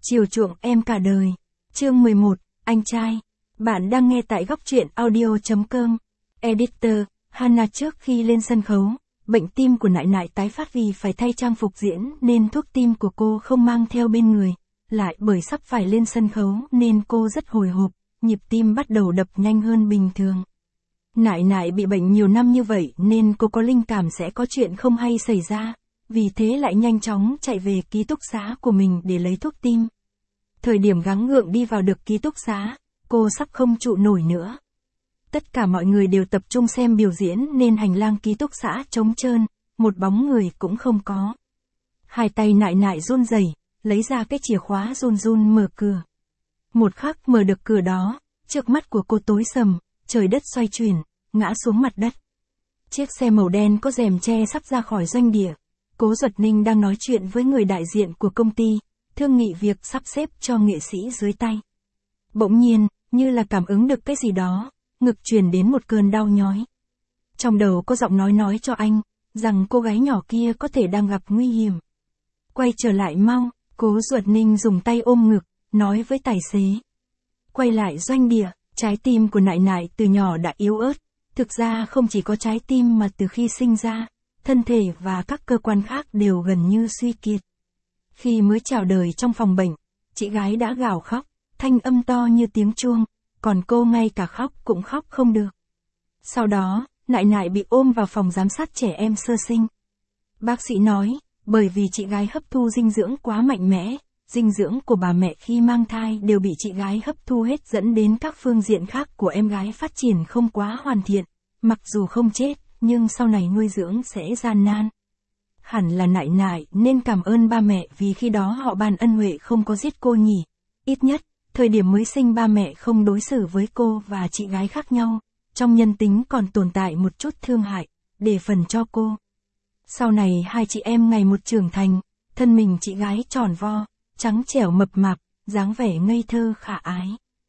Chiều chuộng em cả đời. Chương 11, anh trai. Bạn đang nghe tại góc truyện audio.com. Editor, Hannah trước khi lên sân khấu, bệnh tim của nại nại tái phát vì phải thay trang phục diễn nên thuốc tim của cô không mang theo bên người. Lại bởi sắp phải lên sân khấu nên cô rất hồi hộp, nhịp tim bắt đầu đập nhanh hơn bình thường. Nại nại bị bệnh nhiều năm như vậy nên cô có linh cảm sẽ có chuyện không hay xảy ra, vì thế lại nhanh chóng chạy về ký túc xá của mình để lấy thuốc tim. Thời điểm gắng gượng đi vào được ký túc xá, cô sắp không trụ nổi nữa. Tất cả mọi người đều tập trung xem biểu diễn nên hành lang ký túc xá trống trơn, một bóng người cũng không có. Hai tay nại nại run rẩy, lấy ra cái chìa khóa run run mở cửa. Một khắc mở được cửa đó, trước mắt của cô tối sầm, trời đất xoay chuyển, ngã xuống mặt đất. Chiếc xe màu đen có rèm che sắp ra khỏi doanh địa. Cố Duật Ninh đang nói chuyện với người đại diện của công ty, thương nghị việc sắp xếp cho nghệ sĩ dưới tay. Bỗng nhiên, như là cảm ứng được cái gì đó, ngực truyền đến một cơn đau nhói. Trong đầu có giọng nói cho anh, rằng cô gái nhỏ kia có thể đang gặp nguy hiểm. Quay trở lại mau, Cố Duật Ninh dùng tay ôm ngực, nói với tài xế. Quay lại doanh địa, trái tim của nại nại từ nhỏ đã yếu ớt, thực ra không chỉ có trái tim mà từ khi sinh ra, thân thể và các cơ quan khác đều gần như suy kiệt. Khi mới chào đời trong phòng bệnh, chị gái đã gào khóc, thanh âm to như tiếng chuông, còn cô ngay cả khóc cũng khóc không được. Sau đó, nại nại bị ôm vào phòng giám sát trẻ em sơ sinh. Bác sĩ nói, bởi vì chị gái hấp thu dinh dưỡng quá mạnh mẽ, dinh dưỡng của bà mẹ khi mang thai đều bị chị gái hấp thu hết dẫn đến các phương diện khác của em gái phát triển không quá hoàn thiện, mặc dù không chết, nhưng sau này nuôi dưỡng sẽ gian nan. Hẳn là nại nại nên cảm ơn ba mẹ vì khi đó họ Bàn ân huệ không có giết cô nhỉ. Ít nhất, thời điểm mới sinh ba mẹ không đối xử với cô và chị gái khác nhau, trong nhân tính còn tồn tại một chút thương hại, để phần cho cô. Sau này hai chị em ngày một trưởng thành, thân mình chị gái tròn vo, trắng trẻo mập mạp, dáng vẻ ngây thơ khả ái.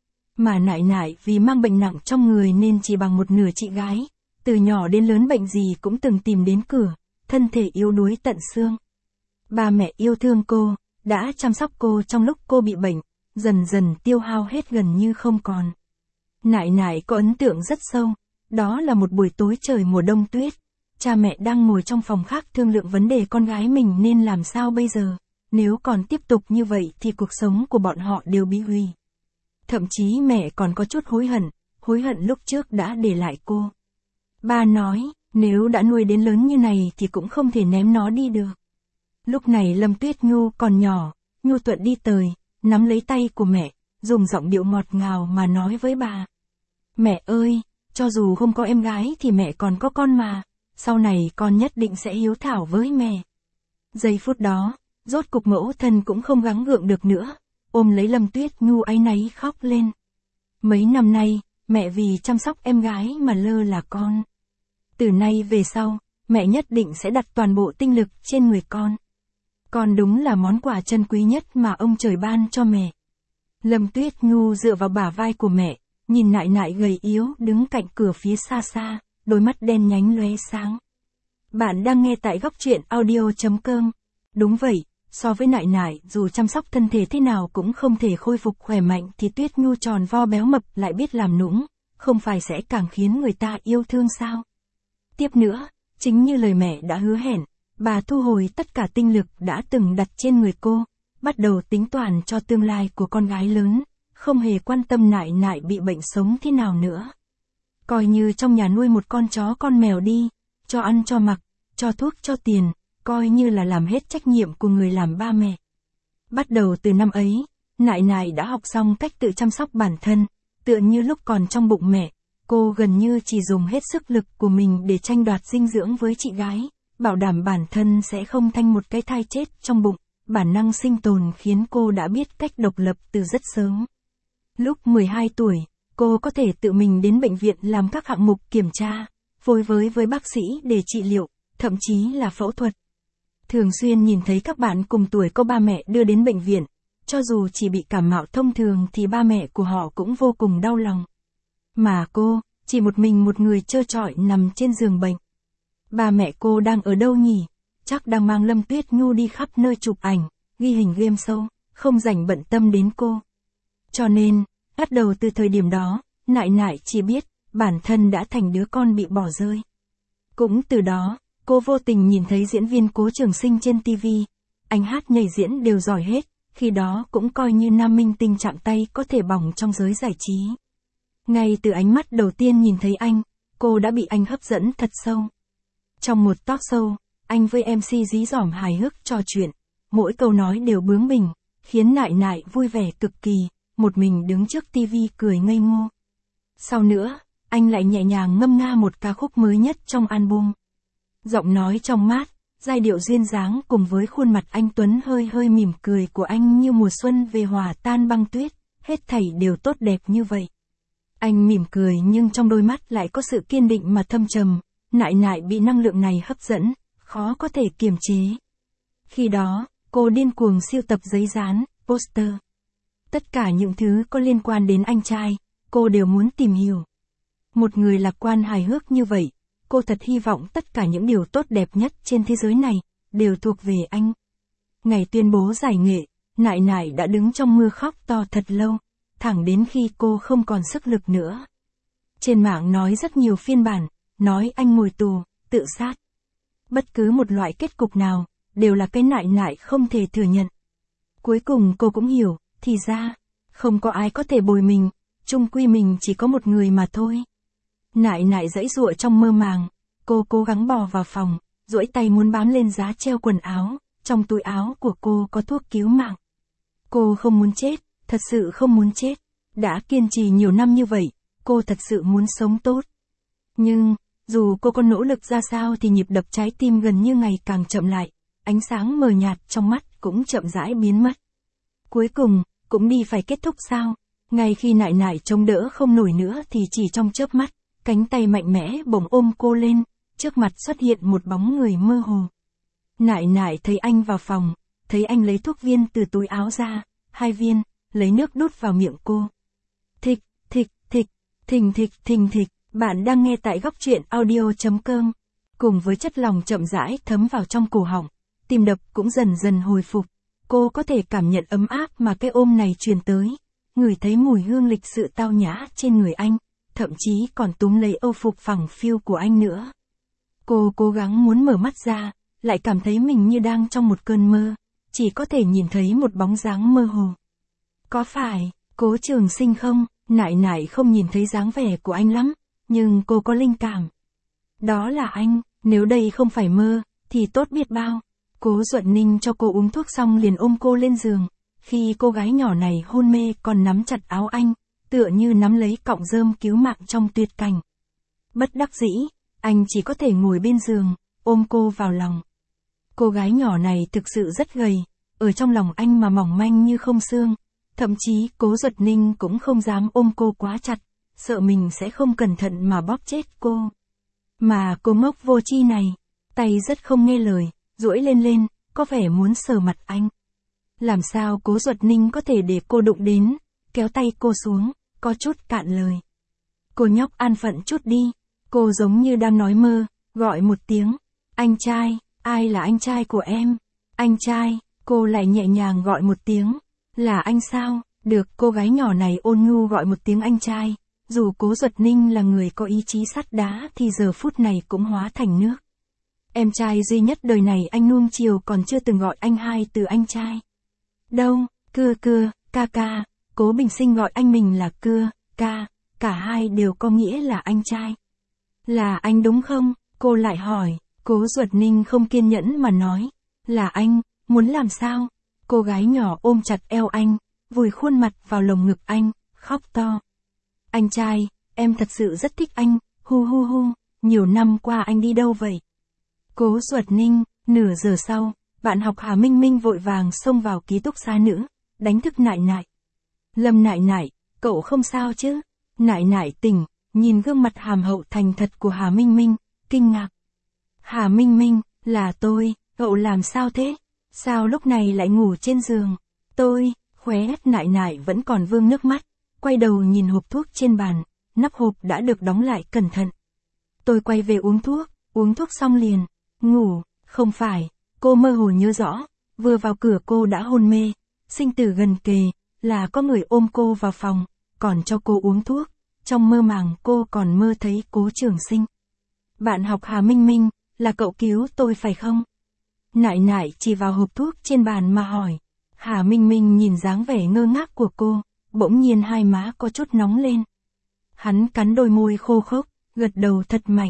Mà nại nại vì mang bệnh nặng trong người nên chỉ bằng một nửa chị gái, từ nhỏ đến lớn bệnh gì cũng từng tìm đến cửa, thân thể yếu đuối tận xương. Ba mẹ yêu thương cô, đã chăm sóc cô trong lúc cô bị bệnh, dần dần tiêu hao hết gần như không còn. Nại nại có ấn tượng rất sâu, đó là một buổi tối trời mùa đông tuyết, cha mẹ đang ngồi trong phòng khác thương lượng vấn đề con gái mình nên làm sao bây giờ, nếu còn tiếp tục như vậy thì cuộc sống của bọn họ đều bị hủy. Thậm chí mẹ còn có chút hối hận lúc trước đã để lại cô. Ba nói, nếu đã nuôi đến lớn như này thì cũng không thể ném nó đi được. Lúc này Lâm Tuyết Nhu còn nhỏ, nhu thuận đi tới, nắm lấy tay của mẹ, dùng giọng điệu ngọt ngào mà nói với bà. Mẹ ơi, cho dù không có em gái thì mẹ còn có con mà, sau này con nhất định sẽ hiếu thảo với mẹ. Giây phút đó, rốt cục mẫu thân cũng không gắng gượng được nữa, ôm lấy Lâm Tuyết Nhu áy náy khóc lên. Mấy năm nay, mẹ vì chăm sóc em gái mà lơ là con. Từ nay về sau, mẹ nhất định sẽ đặt toàn bộ tinh lực trên người con. Con đúng là món quà chân quý nhất mà ông trời ban cho mẹ. Lâm Tuyết Nhu dựa vào bả vai của mẹ, nhìn nại nại gầy yếu đứng cạnh cửa phía xa xa, đôi mắt đen nhánh lóe sáng. Bạn đang nghe tại góc truyện audio.com. Đúng vậy, so với nại nại dù chăm sóc thân thể thế nào cũng không thể khôi phục khỏe mạnh thì Tuyết Nhu tròn vo béo mập lại biết làm nũng, không phải sẽ càng khiến người ta yêu thương sao? Tiếp nữa, chính như lời mẹ đã hứa hẹn, bà thu hồi tất cả tinh lực đã từng đặt trên người cô, bắt đầu tính toán cho tương lai của con gái lớn, không hề quan tâm nại nại bị bệnh sống thế nào nữa. Coi như trong nhà nuôi một con chó con mèo đi, cho ăn cho mặc, cho thuốc cho tiền, coi như là làm hết trách nhiệm của người làm ba mẹ. Bắt đầu từ năm ấy, nại nại đã học xong cách tự chăm sóc bản thân, tựa như lúc còn trong bụng mẹ. Cô gần như chỉ dùng hết sức lực của mình để tranh đoạt dinh dưỡng với chị gái, bảo đảm bản thân sẽ không thành một cái thai chết trong bụng, bản năng sinh tồn khiến cô đã biết cách độc lập từ rất sớm. Lúc 12 tuổi, cô có thể tự mình đến bệnh viện làm các hạng mục kiểm tra, phối với bác sĩ để trị liệu, thậm chí là phẫu thuật. Thường xuyên nhìn thấy các bạn cùng tuổi có ba mẹ đưa đến bệnh viện, cho dù chỉ bị cảm mạo thông thường thì ba mẹ của họ cũng vô cùng đau lòng. Mà cô, chỉ một người trơ trọi nằm trên giường bệnh. Ba mẹ cô đang ở đâu nhỉ? Chắc đang mang Lâm Tuyết Nhu đi khắp nơi chụp ảnh, ghi hình game show, không rảnh bận tâm đến cô. Cho nên, bắt đầu từ thời điểm đó, Nại Nại chỉ biết, bản thân đã thành đứa con bị bỏ rơi. Cũng từ đó, cô vô tình nhìn thấy diễn viên Cố Trường Sinh trên TV. Anh hát nhảy diễn đều giỏi hết, khi đó cũng coi như nam minh tinh chạm tay có thể bỏng trong giới giải trí. Ngay từ ánh mắt đầu tiên nhìn thấy anh, cô đã bị anh hấp dẫn thật sâu. Trong một talk show, anh với MC dí dỏm hài hước trò chuyện, mỗi câu nói đều bướng bỉnh, khiến Nại Nại vui vẻ cực kỳ, một mình đứng trước TV cười ngây ngô. Sau nữa, anh lại nhẹ nhàng ngâm nga một ca khúc mới nhất trong album. Giọng nói trong mát, giai điệu duyên dáng cùng với khuôn mặt anh tuấn hơi hơi mỉm cười của anh như mùa xuân về hòa tan băng tuyết, hết thảy đều tốt đẹp như vậy. Anh mỉm cười nhưng trong đôi mắt lại có sự kiên định mà thâm trầm, Nại Nại bị năng lượng này hấp dẫn, khó có thể kiềm chế. Khi đó, cô điên cuồng sưu tập giấy dán, poster. Tất cả những thứ có liên quan đến anh trai, cô đều muốn tìm hiểu. Một người lạc quan hài hước như vậy, cô thật hy vọng tất cả những điều tốt đẹp nhất trên thế giới này, đều thuộc về anh. Ngày tuyên bố giải nghệ, Nại Nại đã đứng trong mưa khóc to thật lâu, thẳng đến khi cô không còn sức lực nữa. Trên mạng nói rất nhiều phiên bản, nói anh ngồi tù, tự sát. Bất cứ một loại kết cục nào, đều là cái Nại Nại không thể thừa nhận. Cuối cùng cô cũng hiểu, thì ra, không có ai có thể bồi mình, chung quy mình chỉ có một người mà thôi. Nại Nại giãy giụa trong mơ màng, cô cố gắng bò vào phòng, duỗi tay muốn bám lên giá treo quần áo, trong túi áo của cô có thuốc cứu mạng. Cô không muốn chết, thật sự không muốn chết. Đã kiên trì nhiều năm như vậy, cô thật sự muốn sống tốt. Nhưng, dù cô có nỗ lực ra sao thì nhịp đập trái tim gần như ngày càng chậm lại, ánh sáng mờ nhạt trong mắt cũng chậm rãi biến mất. Cuối cùng, cũng đi phải kết thúc sao? Ngay khi Nại Nại chống đỡ không nổi nữa thì chỉ trong chớp mắt, cánh tay mạnh mẽ bỗng ôm cô lên, trước mặt xuất hiện một bóng người mơ hồ. Nại Nại thấy anh vào phòng, thấy anh lấy thuốc viên từ túi áo ra, 2 viên, lấy nước đút vào miệng cô. Thịch, thịch, thịch, thình thịch, thình thịch, bạn đang nghe tại góc truyện audio.com. Cùng với chất lỏng chậm rãi thấm vào trong cổ họng, tim đập cũng dần dần hồi phục. Cô có thể cảm nhận ấm áp mà cái ôm này truyền tới, ngửi thấy mùi hương lịch sự tao nhã trên người anh, thậm chí còn túm lấy âu phục phẳng phiu của anh nữa. Cô cố gắng muốn mở mắt ra, lại cảm thấy mình như đang trong một cơn mơ, chỉ có thể nhìn thấy một bóng dáng mơ hồ. Có phải, Cố Trường Sinh không? Nại Nại không nhìn thấy dáng vẻ của anh lắm, nhưng cô có linh cảm. Đó là anh, nếu đây không phải mơ, thì tốt biết bao. Cố Duật Ninh cho cô uống thuốc xong liền ôm cô lên giường, khi cô gái nhỏ này hôn mê còn nắm chặt áo anh, tựa như nắm lấy cọng rơm cứu mạng trong tuyệt cảnh. Bất đắc dĩ, anh chỉ có thể ngồi bên giường, ôm cô vào lòng. Cô gái nhỏ này thực sự rất gầy, ở trong lòng anh mà mỏng manh như không xương, thậm chí Cố Duật Ninh cũng không dám ôm cô quá chặt, sợ mình sẽ không cẩn thận mà bóp chết cô. Mà cô ngốc vô tri này, tay rất không nghe lời, duỗi lên, có vẻ muốn sờ mặt anh. Làm sao Cố Duật Ninh có thể để cô đụng đến, kéo tay cô xuống, có chút cạn lời. Cô nhóc an phận chút đi, cô giống như đang nói mơ, gọi một tiếng, anh trai, ai là anh trai của em? Anh trai, cô lại nhẹ nhàng gọi một tiếng, là anh sao? Được cô gái nhỏ này ôn nhu gọi một tiếng anh trai, dù Cố Duật Ninh là người có ý chí sắt đá thì giờ phút này cũng hóa thành nước. Em trai duy nhất đời này anh nuông chiều còn chưa từng gọi anh hai từ anh trai. Đâu, cưa, ca, Cố Bình Sinh gọi anh mình là cưa, ca, cả hai đều có nghĩa là anh trai. Là anh đúng không? Cô lại hỏi, Cố Duật Ninh không kiên nhẫn mà nói, là anh, muốn làm sao? Cô gái nhỏ ôm chặt eo anh, vùi khuôn mặt vào lồng ngực anh, khóc to. Anh trai, em thật sự rất thích anh, hu, nhiều năm qua anh đi đâu vậy? Cố Duật Ninh, nửa giờ sau, bạn học Hà Minh Minh vội vàng xông vào ký túc xá nữ, đánh thức Nại Nại. Lâm Nại Nại, cậu không sao chứ? Nại Nại tỉnh, nhìn gương mặt hàm hậu thành thật của Hà Minh Minh, kinh ngạc. Hà Minh Minh, là tôi, cậu làm sao thế? Sao lúc này lại ngủ trên giường? Tôi, khóe mắt Nại Nại vẫn còn vương nước mắt, quay đầu nhìn hộp thuốc trên bàn, nắp hộp đã được đóng lại cẩn thận. Tôi quay về uống thuốc xong liền, ngủ, không phải, cô mơ hồ nhớ rõ, vừa vào cửa cô đã hôn mê, sinh tử gần kề, là có người ôm cô vào phòng, còn cho cô uống thuốc, trong mơ màng cô còn mơ thấy Cố Trường Sinh. Bạn học Hà Minh Minh, là cậu cứu tôi phải không? Nại nại chỉ vào hộp thuốc trên bàn mà hỏi. Hà Minh Minh nhìn dáng vẻ ngơ ngác của cô, bỗng nhiên hai má có chút nóng lên. Hắn cắn đôi môi khô khốc, gật đầu thật mạnh.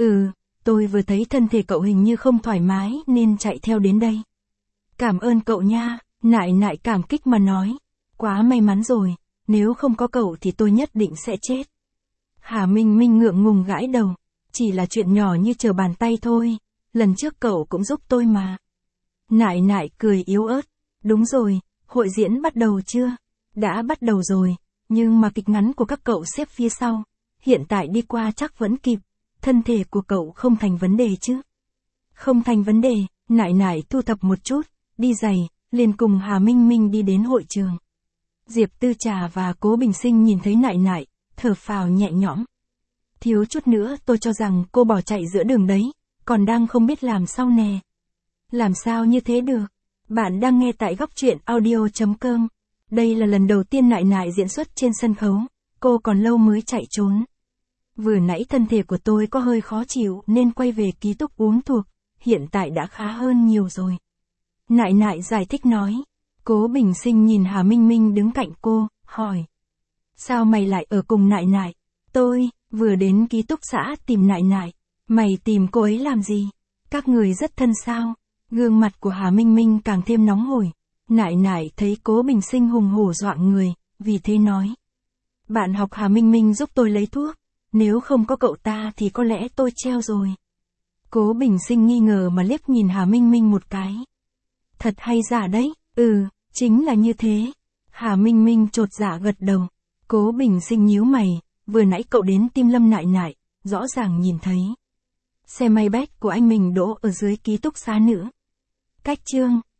Tôi vừa thấy thân thể cậu hình như không thoải mái nên chạy theo đến đây. Cảm ơn cậu nha, nại nại cảm kích mà nói. Quá may mắn rồi, nếu không có cậu thì tôi nhất định sẽ chết. Hà Minh Minh ngượng ngùng gãi đầu. Chỉ là chuyện nhỏ như trở bàn tay thôi, lần trước cậu cũng giúp tôi mà. Nại nại cười yếu ớt. Đúng rồi, hội diễn bắt đầu chưa? Đã bắt đầu rồi, nhưng mà kịch ngắn của các cậu xếp phía sau. Hiện tại đi qua chắc vẫn kịp, thân thể của cậu không thành vấn đề chứ? Không thành vấn đề, nại nại thu thập một chút, đi giày, liền cùng Hà Minh Minh đi đến hội trường. Diệp Tư Trà và Cố Bình Sinh nhìn thấy nại nại, thở phào nhẹ nhõm. Thiếu chút nữa tôi cho rằng cô bỏ chạy giữa đường đấy, còn đang không biết làm sao nè. Làm sao như thế được? Bạn đang nghe tại góc truyện audio.com. Đây là lần đầu tiên nại nại diễn xuất trên sân khấu, cô còn lâu mới chạy trốn. Vừa nãy thân thể của tôi có hơi khó chịu nên quay về ký túc uống thuốc, hiện tại đã khá hơn nhiều rồi. Nại nại giải thích nói. Cố Bình Sinh nhìn Hà Minh Minh đứng cạnh cô, hỏi. Sao mày lại ở cùng nại nại? Tôi vừa đến ký túc xã tìm nại nại. Mày tìm cô ấy làm gì? Các người rất thân sao? Gương mặt của Hà Minh Minh càng thêm nóng hổi. Nại nại thấy Cố Bình Sinh hùng hổ dọa người, vì thế nói. Bạn học Hà Minh Minh giúp tôi lấy thuốc, nếu không có cậu ta thì có lẽ tôi treo rồi. Cố Bình Sinh nghi ngờ mà liếc nhìn Hà Minh Minh một cái. Thật hay giả đấy? Chính là như thế. Hà Minh Minh chột dạ gật đầu. Cố Bình Sinh nhíu mày, vừa nãy cậu đến tìm Lâm nại nại, rõ ràng nhìn thấy. Xe Maybach của anh mình đỗ ở dưới ký túc xá nữa. Cách chương